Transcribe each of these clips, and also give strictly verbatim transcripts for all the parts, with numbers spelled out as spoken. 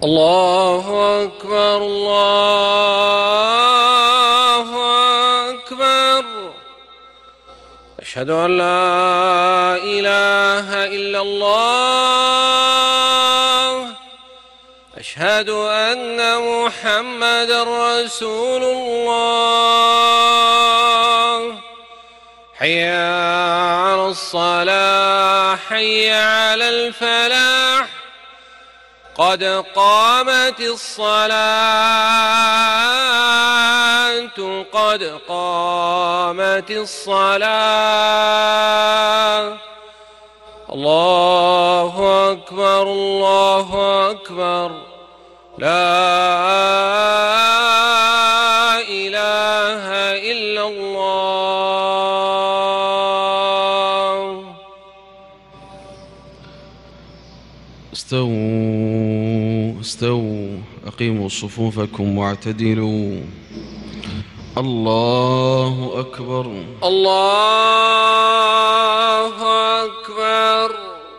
الله أكبر الله أكبر. أشهد أن لا إله إلا الله. أشهد أن محمدًا رسول الله. حي على الصلاة حي على الفلاح. قد قامت الصلاة قد قامت الصلاة. الله أكبر الله أكبر. لا إله إلا الله. استووا استووا أقيموا صفوفكم واعتدلوا. الله أكبر الله أكبر.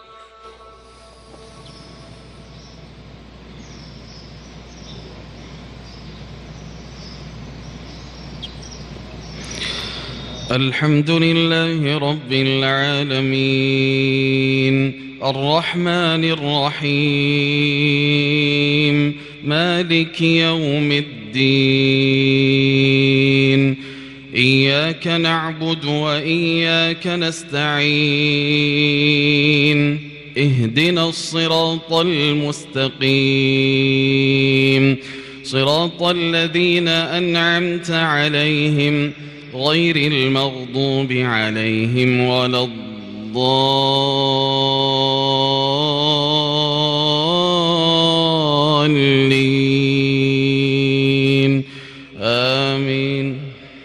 الحمد لله رب العالمين الرحمن الرحيم مالك يوم الدين. إياك نعبد وإياك نستعين. اهدنا الصراط المستقيم صراط الذين أنعمت عليهم غير المغضوب عليهم ولا الضالين آمين.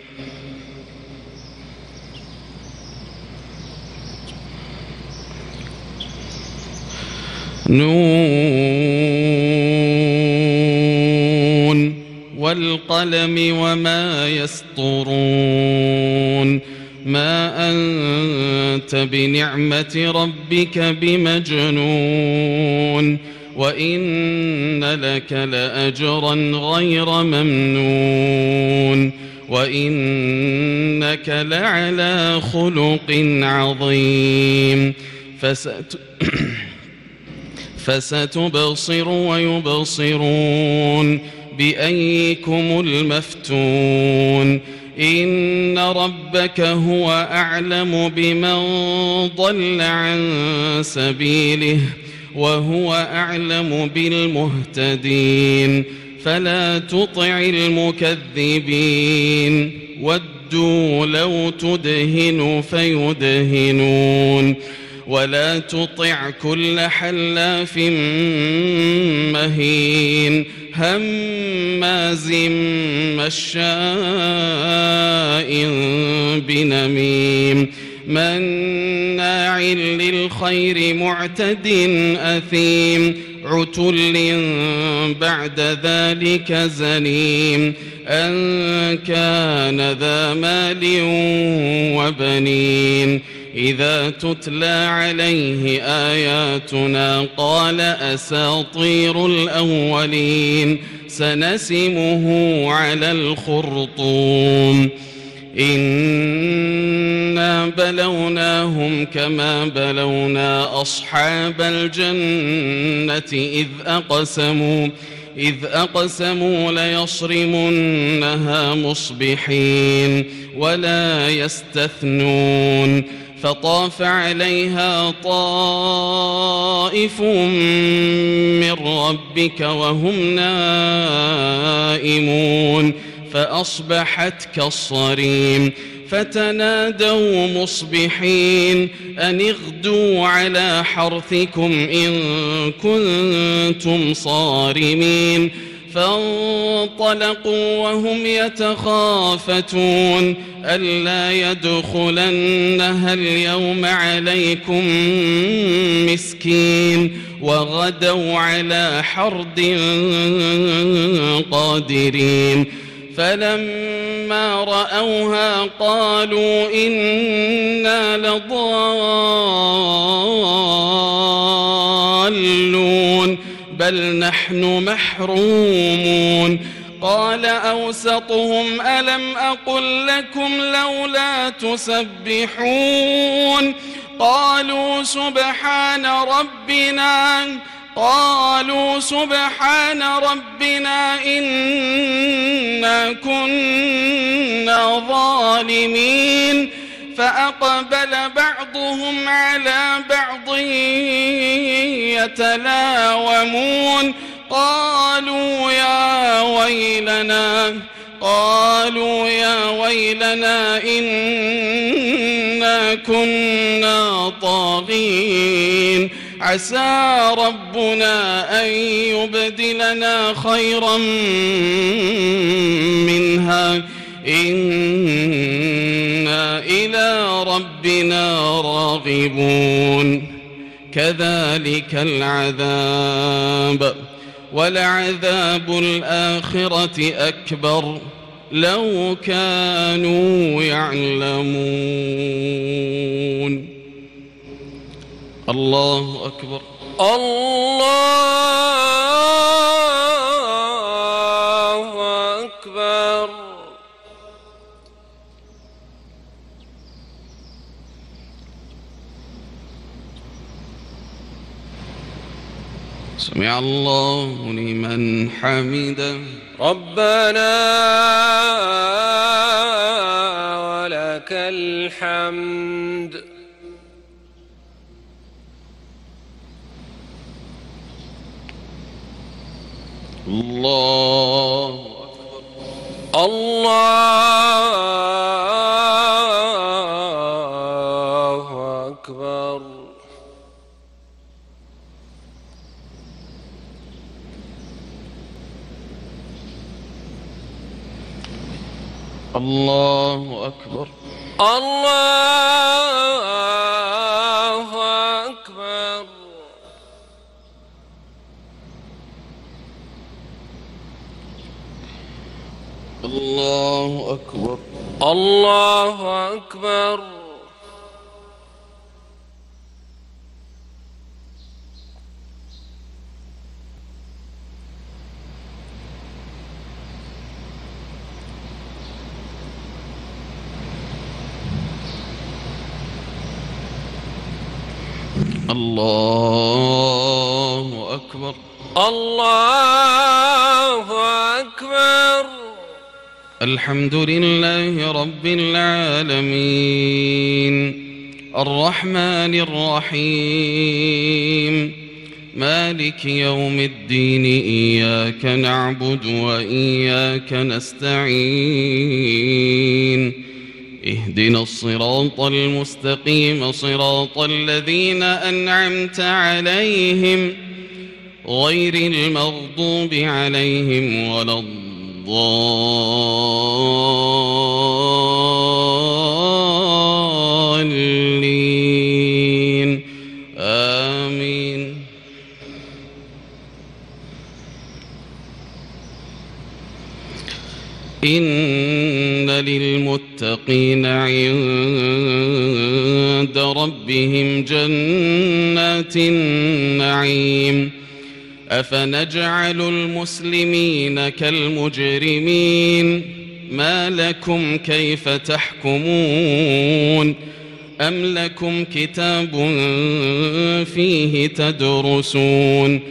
نون والقلم وما يسطرون. ما أنت بنعمة ربك بمجنون. وإن لك لأجرا غير ممنون. وإنك لعلى خلق عظيم. فست فستبصر ويبصرون بأيكم المفتون. إن ربك هو أعلم بمن ضل عن سبيله وهو أعلم بالمهتدين. فلا تطع المكذبين ودوا لو تدهن فيدهنون. ولا تطع كل حلاف مهين هماز مشاء بنميم مناع للخير معتد أثيم عتل بعد ذلك زنيم أن كان ذا مال وبنين. إذا تتلى عليه آياتنا قال أساطير الأولين سنسمه على الخرطوم. إنا بلوناهم كما بلونا أصحاب الجنة إذ أقسموا إذ أقسموا ليصرمنها مصبحين ولا يستثنون. فطاف عليها طائف من ربك وهم نائمون فأصبحت كالصريم. فتنادوا مصبحين أن اغدوا على حرثكم إن كنتم صارمين. فانطلقوا وهم يتخافتون ألا يدخلنها اليوم عليكم مسكين وغدوا على حرد قادرين. فلما رأوها قالوا إنا لضالون بل نحن محرومون قال أوسطهم ألم أقل لكم لولا تسبحون قالوا سبحان ربنا قالوا سبحان ربنا إنا كنا ظالمين فأقبل بعضهم على بعض يتلاومون قالوا يا ويلنا قالوا يا ويلنا إنا كنا طاغين عسى ربنا أن يبدلنا خيرا منها إنا إلى ربنا راغبون كذلك العذاب ولعذاب الآخرة أكبر لو كانوا يعلمون الله أكبر الله أكبر سمع الله لمن حمده ربنا ولك الحمد الله أكبر الله أكبر الله أكبر الله أكبر الله أكبر الله أكبر الله أكبر الله أكبر الحمد لله رب العالمين الرحمن الرحيم مالك يوم الدين إياك نعبد وإياك نستعين اهدنا الصراط المستقيم صراط الذين أنعمت عليهم غير المغضوب عليهم ولا الضالين آمين إن للمتقين عند ربهم جنات النعيم أفنجعل المسلمين كالمجرمين ما لكم كيف تحكمون أم لكم كتاب فيه تدرسون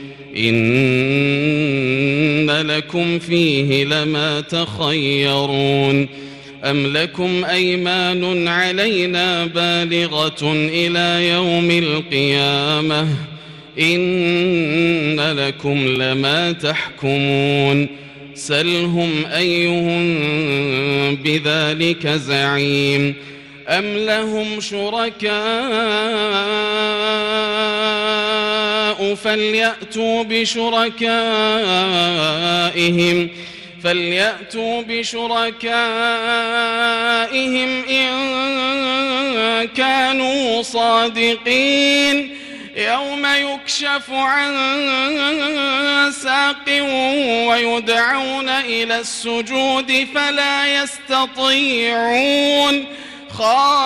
إن لكم فيه لما تخيرون أم لكم أيمان علينا بالغة إلى يوم القيامة إن لكم لما تحكمون سلهم أيهم بذلك زعيم أم لهم شركاء فليأتوا بشركائهم فليأتوا بشركائهم إن كانوا صادقين يوم يكشف عن ساق ويدعون إلى السجود فلا يستطيعون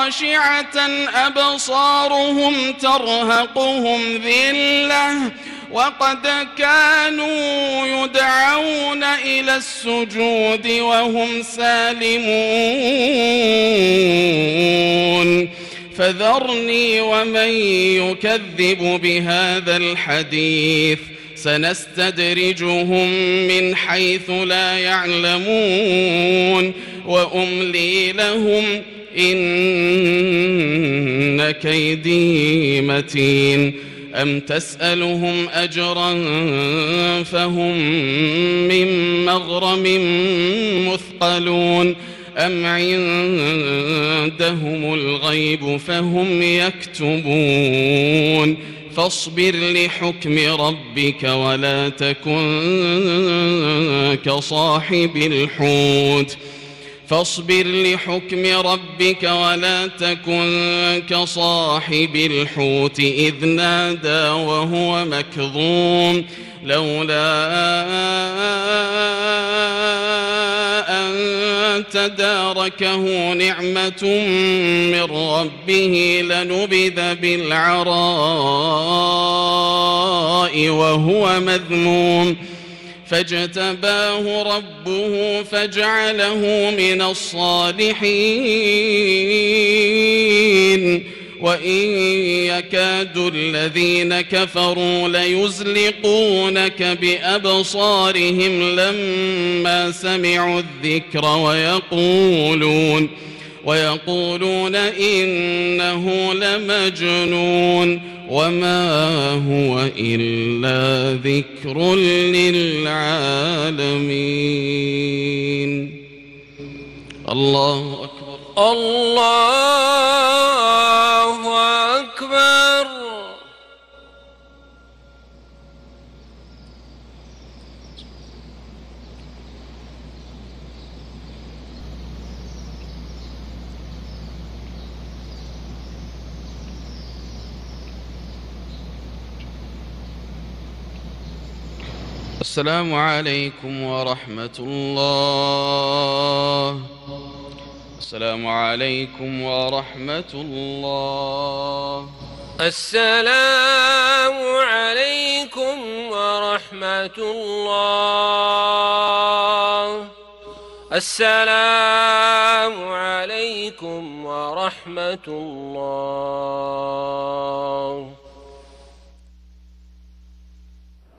خاشعة أبصارهم ترهقهم ذلة وقد كانوا يدعون إلى السجود وهم سالمون فذرني ومن يكذب بهذا الحديث سنستدرجهم من حيث لا يعلمون وأملي لهم إن كيدي متين أم تسألهم أجرا فهم من مغرم مثقلون أم عندهم الغيب فهم يكتبون فاصبر لحكم ربك ولا تكن كصاحب الحوت فاصبر لحكم ربك ولا تكن كصاحب الحوت إذ نادى وهو مكظوم لولا أن تداركه نعمة من ربه لنبذ بالعراء وهو مذموم فاجتباه ربه فجعله من الصالحين وإن يكاد الذين كفروا ليزلقونك بأبصارهم لما سمعوا الذكر ويقولون ويقولون إنه لمجنون وما هو إلا ذكر للعالمين. الله أكبر. الله أكبر. السلام عليكم ورحمة الله. السلام عليكم ورحمة الله. السلام عليكم ورحمة الله. السلام عليكم ورحمة الله.